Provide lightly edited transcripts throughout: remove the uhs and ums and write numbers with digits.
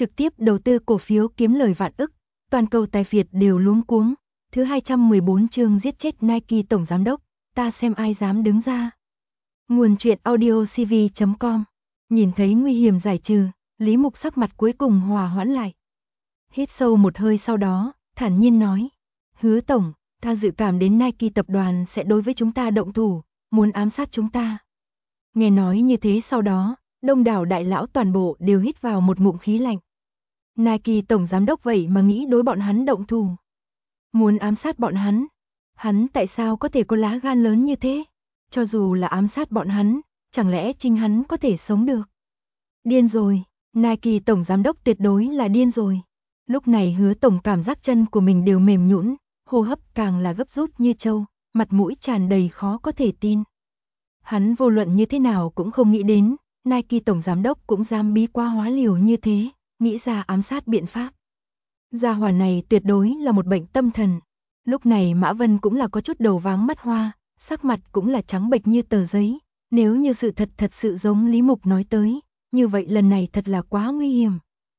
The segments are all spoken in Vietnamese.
trực tiếp đầu tư cổ phiếu kiếm lời vạn ức, toàn cầu tài phiệt đều luống cuống. Thứ 214 chương giết chết Nike tổng giám đốc, ta xem ai dám đứng ra. Nguồn truyện audiocv.com. Nhìn thấy nguy hiểm giải trừ, Lý Mục sắc mặt cuối cùng hòa hoãn lại. Hít sâu một hơi sau đó, thản nhiên nói: Hứa tổng, ta dự cảm đến Nike tập đoàn sẽ đối với chúng ta động thủ, muốn ám sát chúng ta. Nghe nói như thế sau đó, đông đảo đại lão toàn bộ đều hít vào một ngụm khí lạnh. Nike tổng giám đốc vậy mà nghĩ đối bọn hắn động thủ. Muốn ám sát bọn hắn tại sao có thể có lá gan lớn như thế? Cho dù là ám sát bọn hắn, chẳng lẽ chính hắn có thể sống được? Điên rồi, Nike tổng giám đốc tuyệt đối là điên rồi. Lúc này Hứa tổng cảm giác chân của mình đều mềm nhũn, hô hấp càng là gấp rút như trâu, mặt mũi tràn đầy khó có thể tin. Hắn vô luận như thế nào cũng không nghĩ đến, Nike tổng giám đốc cũng dám bí quá hóa liều như thế, nghĩ ra ám sát biện pháp. Gia hỏa này tuyệt đối là một bệnh tâm thần. Lúc này Mã Vân cũng là có chút đầu váng mắt hoa, sắc mặt cũng là trắng bệch như tờ giấy. Nếu như sự thật sự giống Lý Mục nói tới, như vậy lần này thật là quá nguy hiểm.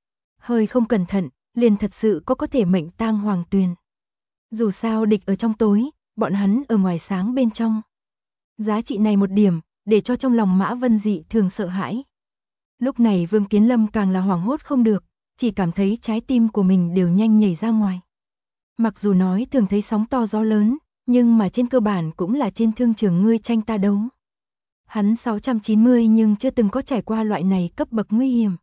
Hơi không cẩn thận, liền thật sự có thể mệnh tang hoàng tuyền. Dù sao địch ở trong tối, bọn hắn ở ngoài sáng bên trong. Giá trị này một điểm, để cho trong lòng Mã Vân dị thường sợ hãi. Lúc này Vương Kiến Lâm càng là hoảng hốt không được, chỉ cảm thấy trái tim của mình đều nhanh nhảy ra ngoài. Mặc dù nói thường thấy sóng to gió lớn, nhưng mà trên cơ bản cũng là trên thương trường ngươi tranh ta đấu. Hắn 690 nhưng chưa từng có trải qua loại này cấp bậc nguy hiểm.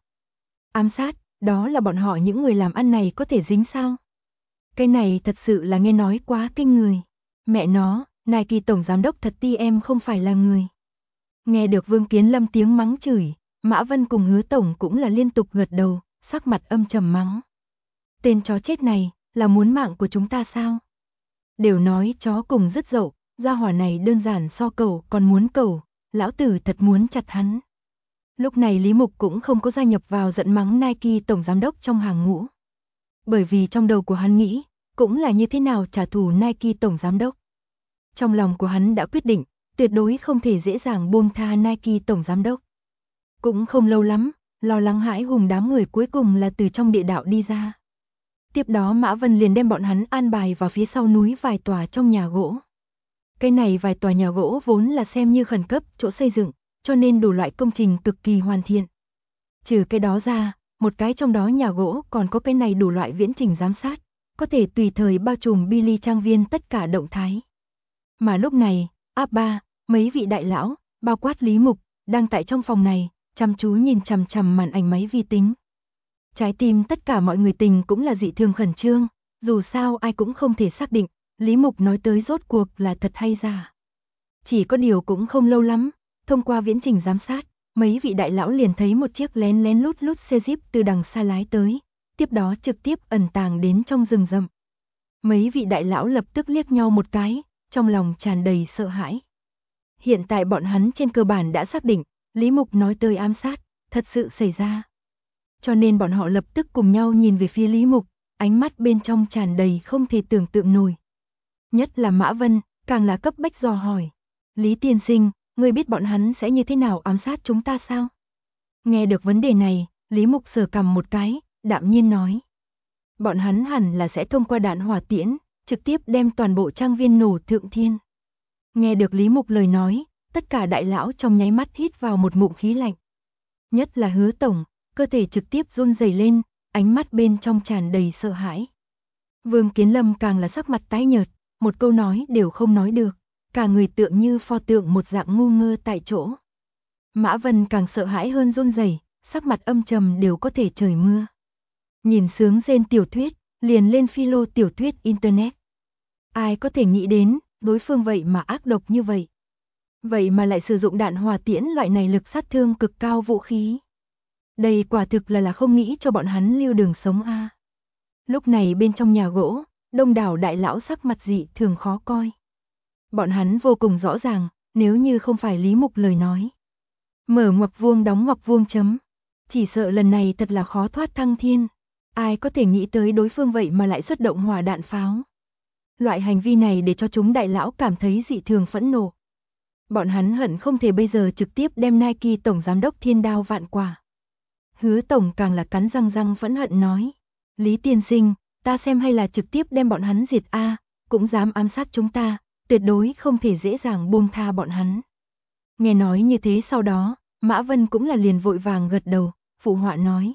Ám sát, đó là bọn họ những người làm ăn này có thể dính sao? Cái này thật sự là nghe nói quá kinh người. Mẹ nó, Nike tổng giám đốc thật ti em không phải là người. Nghe được Vương Kiến Lâm tiếng mắng chửi, Mã Vân cùng Hứa tổng cũng là liên tục gật đầu, sắc mặt âm trầm mắng. Tên chó chết này, là muốn mạng của chúng ta sao? Đều nói chó cùng rất dậu, gia hỏa này đơn giản so cẩu còn muốn cẩu, lão tử thật muốn chặt hắn. Lúc này Lý Mục cũng không có gia nhập vào giận mắng Nike tổng giám đốc trong hàng ngũ. Bởi vì trong đầu của hắn nghĩ, cũng là như thế nào trả thù Nike tổng giám đốc. Trong lòng của hắn đã quyết định, tuyệt đối không thể dễ dàng buông tha Nike tổng giám đốc. Cũng không lâu lắm, lo lắng hãi hùng đám người cuối cùng là từ trong địa đạo đi ra. Tiếp đó Mã Vân liền đem bọn hắn an bài vào phía sau núi vài tòa trong nhà gỗ. Cái này vài tòa nhà gỗ vốn là xem như khẩn cấp chỗ xây dựng, cho nên đủ loại công trình cực kỳ hoàn thiện. Trừ cái đó ra, một cái trong đó nhà gỗ còn có cái này đủ loại viễn trình giám sát, có thể tùy thời bao trùm Billy trang viên tất cả động thái. Mà lúc này, áp ba, mấy vị đại lão, bao quát Lý Mục, đang tại trong phòng này, chăm chú nhìn chằm chằm màn ảnh máy vi tính. Trái tim tất cả mọi người tình cũng là dị thường khẩn trương, dù sao ai cũng không thể xác định, Lý Mục nói tới rốt cuộc là thật hay giả. Chỉ có điều cũng không lâu lắm, thông qua viễn trình giám sát, mấy vị đại lão liền thấy một chiếc lén lén lút lút xe Jeep từ đằng xa lái tới, tiếp đó trực tiếp ẩn tàng đến trong rừng rậm. Mấy vị đại lão lập tức liếc nhau một cái, trong lòng tràn đầy sợ hãi. Hiện tại bọn hắn trên cơ bản đã xác định, Lý Mục nói tới ám sát, thật sự xảy ra. Cho nên bọn họ lập tức cùng nhau nhìn về phía Lý Mục, ánh mắt bên trong tràn đầy không thể tưởng tượng nổi. Nhất là Mã Vân, càng là cấp bách dò hỏi. Lý tiên sinh, ngươi biết bọn hắn sẽ như thế nào ám sát chúng ta sao? Nghe được vấn đề này, Lý Mục sờ cằm một cái, đạm nhiên nói. Bọn hắn hẳn là sẽ thông qua đạn hỏa tiễn, trực tiếp đem toàn bộ trang viên nổ thượng thiên. Nghe được Lý Mục lời nói, tất cả đại lão trong nháy mắt hít vào một ngụm khí lạnh. Nhất là Hứa tổng, cơ thể trực tiếp run rẩy lên, ánh mắt bên trong tràn đầy sợ hãi. Vương Kiến Lâm càng là sắc mặt tái nhợt, một câu nói đều không nói được, cả người tựa như pho tượng một dạng ngu ngơ tại chỗ. Mã Vân càng sợ hãi hơn run rẩy, sắc mặt âm trầm đều có thể trời mưa. Nhìn sướng rên tiểu thuyết, liền lên philo tiểu thuyết internet. Ai có thể nghĩ đến, đối phương vậy mà ác độc như vậy. Vậy mà lại sử dụng đạn hỏa tiễn loại này lực sát thương cực cao vũ khí. Đây quả thực là không nghĩ cho bọn hắn lưu đường sống a. Lúc này bên trong nhà gỗ, đông đảo đại lão sắc mặt dị thường khó coi. Bọn hắn vô cùng rõ ràng, nếu như không phải Lý Mục lời nói. Mở ngoặc vuông đóng ngoặc vuông chấm. Chỉ sợ lần này thật là khó thoát thăng thiên. Ai có thể nghĩ tới đối phương vậy mà lại xuất động hỏa đạn pháo. Loại hành vi này để cho chúng đại lão cảm thấy dị thường phẫn nộ. Bọn hắn hận không thể bây giờ trực tiếp đem Nike tổng giám đốc thiên đao vạn quả. Hứa tổng càng là cắn răng phẫn hận nói. Lý tiên sinh, ta xem hay là trực tiếp đem bọn hắn diệt a, cũng dám ám sát chúng ta, tuyệt đối không thể dễ dàng buông tha bọn hắn. Nghe nói như thế sau đó, Mã Vân cũng là liền vội vàng gật đầu, phụ họa nói.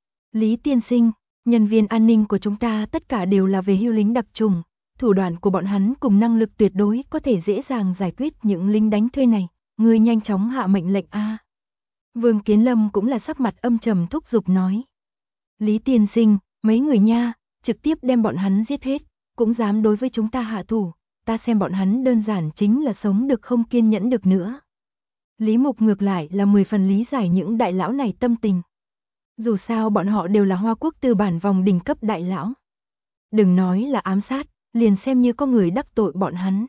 Lý tiên sinh, nhân viên an ninh của chúng ta tất cả đều là về hưu lính đặc trùng, thủ đoạn của bọn hắn cùng năng lực tuyệt đối có thể dễ dàng giải quyết những lính đánh thuê này, ngươi nhanh chóng hạ mệnh lệnh a. Vương Kiến Lâm cũng là sắc mặt âm trầm thúc giục nói. Lý tiên sinh, mấy người nha, trực tiếp đem bọn hắn giết hết, cũng dám đối với chúng ta hạ thủ, ta xem bọn hắn đơn giản chính là sống được không kiên nhẫn được nữa. Lý Mục ngược lại là 10 phần lý giải những đại lão này tâm tình. Dù sao bọn họ đều là Hoa Quốc tư bản vòng đỉnh cấp đại lão. Đừng nói là ám sát, liền xem như có người đắc tội bọn hắn.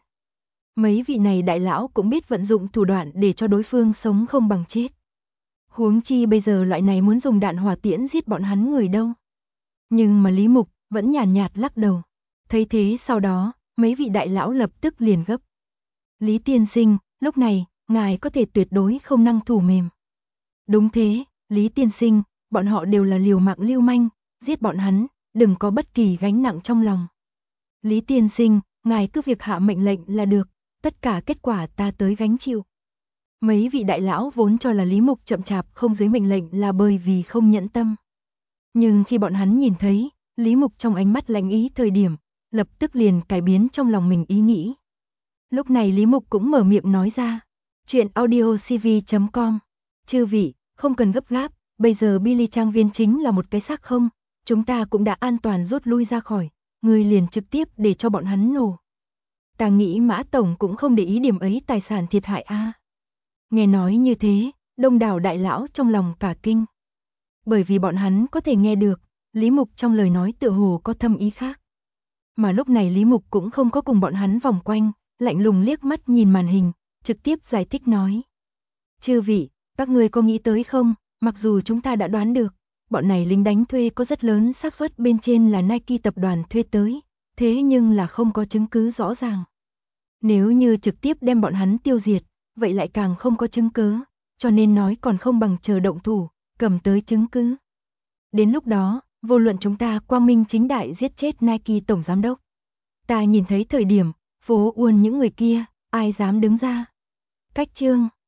Mấy vị này đại lão cũng biết vận dụng thủ đoạn để cho đối phương sống không bằng chết. Huống chi bây giờ loại này muốn dùng đạn hỏa tiễn giết bọn hắn người đâu. Nhưng mà Lý Mục vẫn nhàn nhạt lắc đầu. Thấy thế sau đó, mấy vị đại lão lập tức liền gấp. Lý tiên sinh, lúc này, ngài có thể tuyệt đối không năng thủ mềm. Đúng thế, Lý tiên sinh, bọn họ đều là liều mạng lưu manh, giết bọn hắn, đừng có bất kỳ gánh nặng trong lòng. Lý tiên sinh, ngài cứ việc hạ mệnh lệnh là được, tất cả kết quả ta tới gánh chịu. Mấy vị đại lão vốn cho là Lý Mục chậm chạp không dưới mệnh lệnh là bởi vì không nhẫn tâm. Nhưng khi bọn hắn nhìn thấy, Lý Mục trong ánh mắt lạnh ý thời điểm, lập tức liền cải biến trong lòng mình ý nghĩ. Lúc này Lý Mục cũng mở miệng nói ra. Chuyện audiocv.com. Chư vị, không cần gấp gáp, bây giờ Billy Trang Viên chính là một cái xác không, chúng ta cũng đã an toàn rút lui ra khỏi, người liền trực tiếp để cho bọn hắn nổ. Ta nghĩ Mã Tổng cũng không để ý điểm ấy tài sản thiệt hại a. Nghe nói như thế, đông đảo đại lão trong lòng cả kinh. Bởi vì bọn hắn có thể nghe được, Lý Mục trong lời nói tựa hồ có thâm ý khác. Mà lúc này Lý Mục cũng không có cùng bọn hắn vòng quanh, lạnh lùng liếc mắt nhìn màn hình, trực tiếp giải thích nói. Chư vị, các ngươi có nghĩ tới không, mặc dù chúng ta đã đoán được, bọn này lính đánh thuê có rất lớn xác suất bên trên là Nike tập đoàn thuê tới, thế nhưng là không có chứng cứ rõ ràng. Nếu như trực tiếp đem bọn hắn tiêu diệt, vậy lại càng không có chứng cứ, cho nên nói còn không bằng chờ động thủ, cầm tới chứng cứ. Đến lúc đó, vô luận chúng ta quang minh chính đại giết chết Nike tổng giám đốc. Ta nhìn thấy thời điểm, phố Uôn những người kia, ai dám đứng ra. Cách chương